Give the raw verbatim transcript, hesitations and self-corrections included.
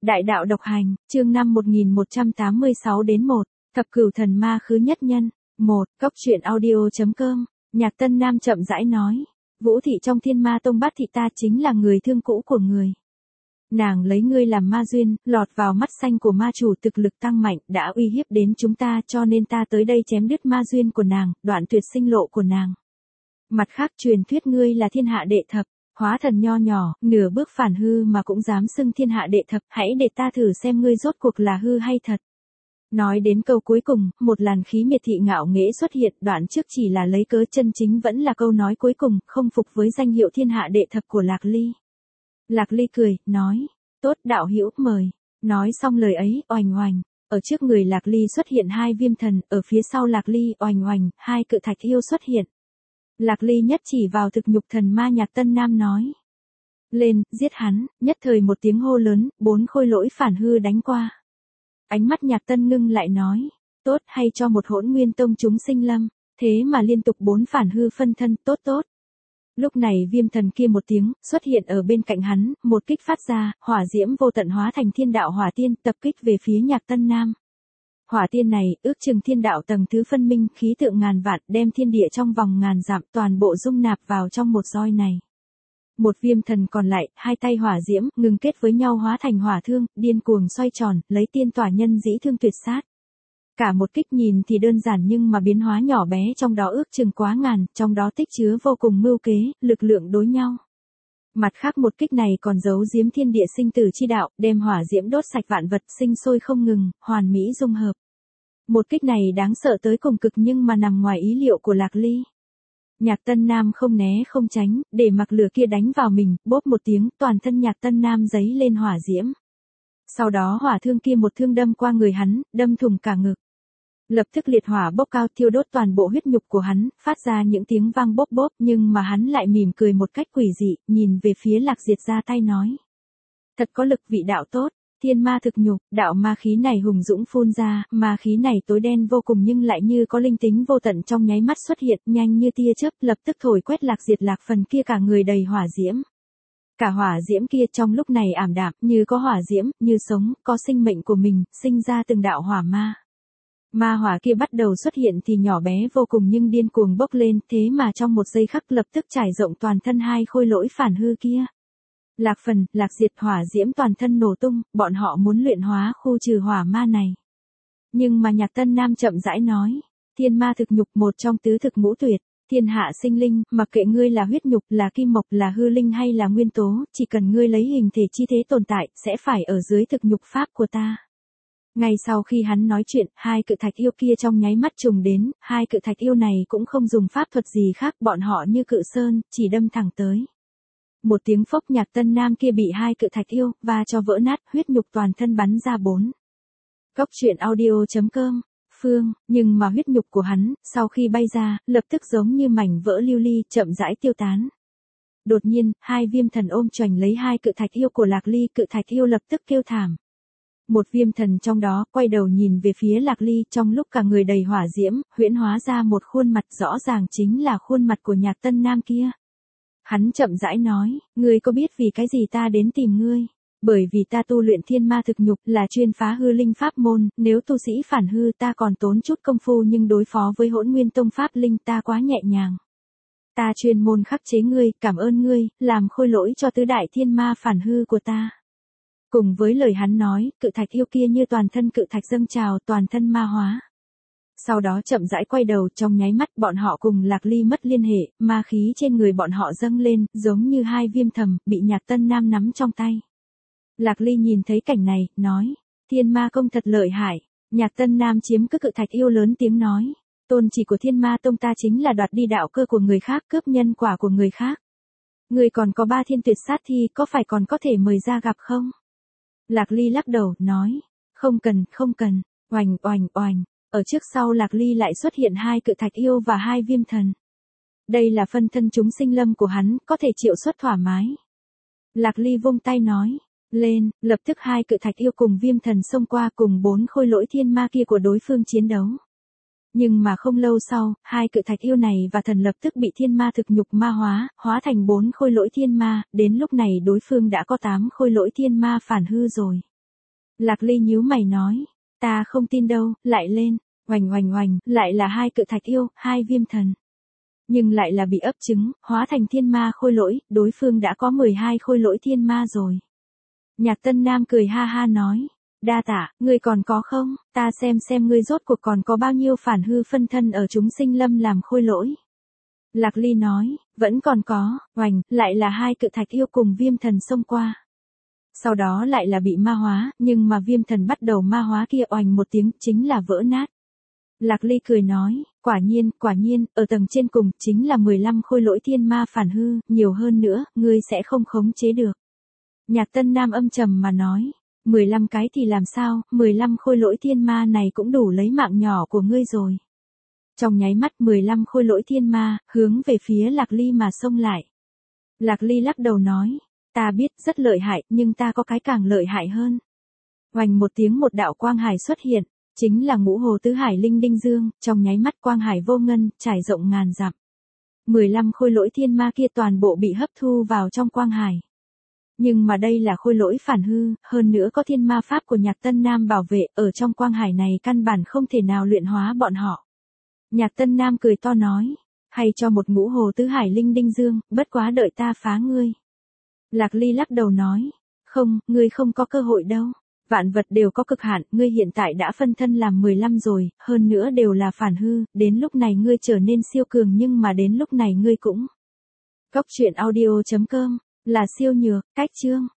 Đại đạo độc hành, chương năm một nghìn một trăm tám mươi sáu đến một, thập cửu thần ma khứ nhất nhân. một. Cốc truyện audio chấm com, Nhạc Tân Nam chậm rãi nói. Vũ thị trong Thiên Ma Tông Bát thị ta chính là người thương cũ của người. Nàng lấy ngươi làm ma duyên, lọt vào mắt xanh của ma chủ, thực lực tăng mạnh, đã uy hiếp đến chúng ta, cho nên ta tới đây chém đứt ma duyên của nàng, đoạn tuyệt sinh lộ của nàng. Mặt khác truyền thuyết ngươi là thiên hạ đệ thập, hóa thần nho nhỏ, nửa bước phản hư mà cũng dám xưng thiên hạ đệ thập, hãy để ta thử xem ngươi rốt cuộc là hư hay thật. Nói đến câu cuối cùng, một làn khí miệt thị ngạo nghễ xuất hiện, đoạn trước chỉ là lấy cớ, chân chính vẫn là câu nói cuối cùng, không phục với danh hiệu thiên hạ đệ thập của Lạc Ly. Lạc Ly cười, nói, tốt đạo hữu mời. Nói xong lời ấy, oành oành, ở trước người Lạc Ly xuất hiện hai viêm thần, ở phía sau Lạc Ly, oành oành, hai cự thạch yêu xuất hiện. Lạc Ly nhất chỉ vào thực nhục thần ma Nhạc Tân Nam nói. Lên, giết hắn, nhất thời một tiếng hô lớn, bốn khôi lỗi phản hư đánh qua. Ánh mắt Nhạc Tân ngưng lại nói, tốt hay cho một hỗn nguyên tông chúng sinh lâm, thế mà liên tục bốn phản hư phân thân, tốt tốt. Lúc này viêm thần kia một tiếng, xuất hiện ở bên cạnh hắn, một kích phát ra, hỏa diễm vô tận hóa thành thiên đạo hỏa tiên, tập kích về phía Nhạc Tân Nam. Hỏa tiên này, ước chừng thiên đạo tầng thứ phân minh, khí tượng ngàn vạn, đem thiên địa trong vòng ngàn dặm toàn bộ dung nạp vào trong một roi này. Một viêm thần còn lại, hai tay hỏa diễm, ngừng kết với nhau hóa thành hỏa thương, điên cuồng xoay tròn, lấy tiên tỏa nhân dĩ thương tuyệt sát. Cả một kích nhìn thì đơn giản nhưng mà biến hóa nhỏ bé trong đó ước chừng quá ngàn, trong đó tích chứa vô cùng mưu kế, lực lượng đối nhau. Mặt khác một kích này còn giấu giếm thiên địa sinh tử chi đạo, đem hỏa diễm đốt sạch vạn vật sinh sôi không ngừng, hoàn mỹ dung hợp. Một kích này đáng sợ tới cùng cực nhưng mà nằm ngoài ý liệu của Lạc Ly. Nhạc Tân Nam không né không tránh, để mặc lửa kia đánh vào mình, bốp một tiếng, toàn thân Nhạc Tân Nam giấy lên hỏa diễm. Sau đó hỏa thương kia một thương đâm qua người hắn, đâm thủng cả ngực. Lập tức liệt hỏa bốc cao thiêu đốt toàn bộ huyết nhục của hắn, phát ra những tiếng vang bốp bốp, nhưng mà hắn lại mỉm cười một cách quỷ dị, nhìn về phía Lạc Diệt ra tay nói. Thật có lực vị đạo tốt, thiên ma thực nhục, đạo ma khí này hùng dũng phun ra, ma khí này tối đen vô cùng nhưng lại như có linh tính vô tận, trong nháy mắt xuất hiện, nhanh như tia chớp, lập tức thổi quét Lạc Diệt Lạc phần kia cả người đầy hỏa diễm. Cả hỏa diễm kia trong lúc này ảm đạm, như có hỏa diễm, như sống, có sinh mệnh của mình, sinh ra từng đạo hỏa ma. Ma hỏa kia bắt đầu xuất hiện thì nhỏ bé vô cùng nhưng điên cuồng bốc lên, thế mà trong một giây khắc lập tức trải rộng toàn thân hai khôi lỗi phản hư kia. Lạc phần, Lạc Diệt hỏa diễm toàn thân nổ tung, bọn họ muốn luyện hóa khu trừ hỏa ma này. Nhưng mà Nhạc Tân Nam chậm rãi nói, thiên ma thực nhục một trong tứ thực ngũ tuyệt, thiên hạ sinh linh, mặc kệ ngươi là huyết nhục, là kim mộc, là hư linh hay là nguyên tố, chỉ cần ngươi lấy hình thể chi thế tồn tại, sẽ phải ở dưới thực nhục pháp của ta. Ngay sau khi hắn nói chuyện, hai cự thạch yêu kia trong nháy mắt trùng đến, hai cự thạch yêu này cũng không dùng pháp thuật gì khác, bọn họ như cự sơn, chỉ đâm thẳng tới. Một tiếng phốc, Nhạc Tân Nam kia bị hai cự thạch yêu, và cho vỡ nát, huyết nhục toàn thân bắn ra bốn. Cốc truyện audio chấm com, phương, nhưng mà huyết nhục của hắn, sau khi bay ra, lập tức giống như mảnh vỡ lưu ly, chậm rãi tiêu tán. Đột nhiên, hai viêm thần ôm choành lấy hai cự thạch yêu của Lạc Ly, cự thạch yêu lập tức kêu thảm. Một viêm thần trong đó, quay đầu nhìn về phía Lạc Ly, trong lúc cả người đầy hỏa diễm, huyễn hóa ra một khuôn mặt rõ ràng chính là khuôn mặt của Nhạc Tân Nam kia. Hắn chậm rãi nói, ngươi có biết vì cái gì ta đến tìm ngươi? Bởi vì ta tu luyện thiên ma thực nhục là chuyên phá hư linh pháp môn, nếu tu sĩ phản hư ta còn tốn chút công phu nhưng đối phó với hỗn nguyên tông pháp linh ta quá nhẹ nhàng. Ta chuyên môn khắc chế ngươi, cảm ơn ngươi, làm khôi lỗi cho tứ đại thiên ma phản hư của ta. Cùng với lời hắn nói, cự thạch yêu kia như toàn thân cự thạch dâng trào, toàn thân ma hóa. Sau đó chậm rãi quay đầu, trong nháy mắt bọn họ cùng Lạc Ly mất liên hệ, ma khí trên người bọn họ dâng lên, giống như hai viêm thầm, bị Nhạc Tân Nam nắm trong tay. Lạc Ly nhìn thấy cảnh này, nói, thiên ma công thật lợi hại. Nhạc Tân Nam chiếm cứ cự thạch yêu lớn tiếng nói, tôn chỉ của thiên ma tông ta chính là đoạt đi đạo cơ của người khác, cướp nhân quả của người khác. Người còn có ba thiên tuyệt sát thi, có phải còn có thể mời ra gặp không? Lạc Ly lắc đầu, nói, không cần, không cần, oành oành oành. Ở trước sau Lạc Ly lại xuất hiện hai cự thạch yêu và hai viêm thần. Đây là phân thân chúng sinh lâm của hắn, có thể triệu xuất thoải mái. Lạc Ly vung tay nói, lên, lập tức hai cự thạch yêu cùng viêm thần xông qua cùng bốn khôi lỗi thiên ma kia của đối phương chiến đấu. Nhưng mà không lâu sau, hai cự thạch yêu này và thần lập tức bị thiên ma thực nhục ma hóa, hóa thành bốn khôi lỗi thiên ma, đến lúc này đối phương đã có tám khôi lỗi thiên ma phản hư rồi. Lạc Ly nhíu mày nói, ta không tin đâu, lại lên, oành oành oành, lại là hai cự thạch yêu, hai viêm thần. Nhưng lại là bị ấp trứng, hóa thành thiên ma khôi lỗi, đối phương đã có mười hai khôi lỗi thiên ma rồi. Nhạc Tân Nam cười ha ha nói, đa tạ, ngươi còn có không, ta xem xem ngươi rốt cuộc còn có bao nhiêu phản hư phân thân ở chúng sinh lâm làm khôi lỗi. Lạc Ly nói, vẫn còn có, oành, lại là hai cự thạch yêu cùng viêm thần xông qua. Sau đó lại là bị ma hóa, nhưng mà viêm thần bắt đầu ma hóa kia oành một tiếng chính là vỡ nát. Lạc Ly cười nói, quả nhiên, quả nhiên, ở tầng trên cùng chính là mười lăm khôi lỗi thiên ma phản hư, nhiều hơn nữa, ngươi sẽ không khống chế được. Nhạc Tân Nam âm trầm mà nói, mười lăm cái thì làm sao, mười lăm khôi lỗi thiên ma này cũng đủ lấy mạng nhỏ của ngươi rồi. Trong nháy mắt mười lăm khôi lỗi thiên ma, hướng về phía Lạc Ly mà xông lại. Lạc Ly lắc đầu nói, ta biết rất lợi hại, nhưng ta có cái càng lợi hại hơn. Oành một tiếng một đạo quang hải xuất hiện, chính là ngũ hồ tứ hải linh đinh dương, trong nháy mắt quang hải vô ngân, trải rộng ngàn dặm. mười lăm khôi lỗi thiên ma kia toàn bộ bị hấp thu vào trong quang hải. Nhưng mà đây là khôi lỗi phản hư, hơn nữa có thiên ma pháp của Nhạc Tân Nam bảo vệ, ở trong quang hải này căn bản không thể nào luyện hóa bọn họ. Nhạc Tân Nam cười to nói, hay cho một ngũ hồ tứ hải linh đinh dương, bất quá đợi ta phá ngươi. Lạc Ly lắc đầu nói, không, ngươi không có cơ hội đâu. Vạn vật đều có cực hạn, ngươi hiện tại đã phân thân làm mười lăm rồi, hơn nữa đều là phản hư, đến lúc này ngươi trở nên siêu cường nhưng mà đến lúc này ngươi cũng. Cốc truyện audio chấm com, là siêu nhược, cách chương.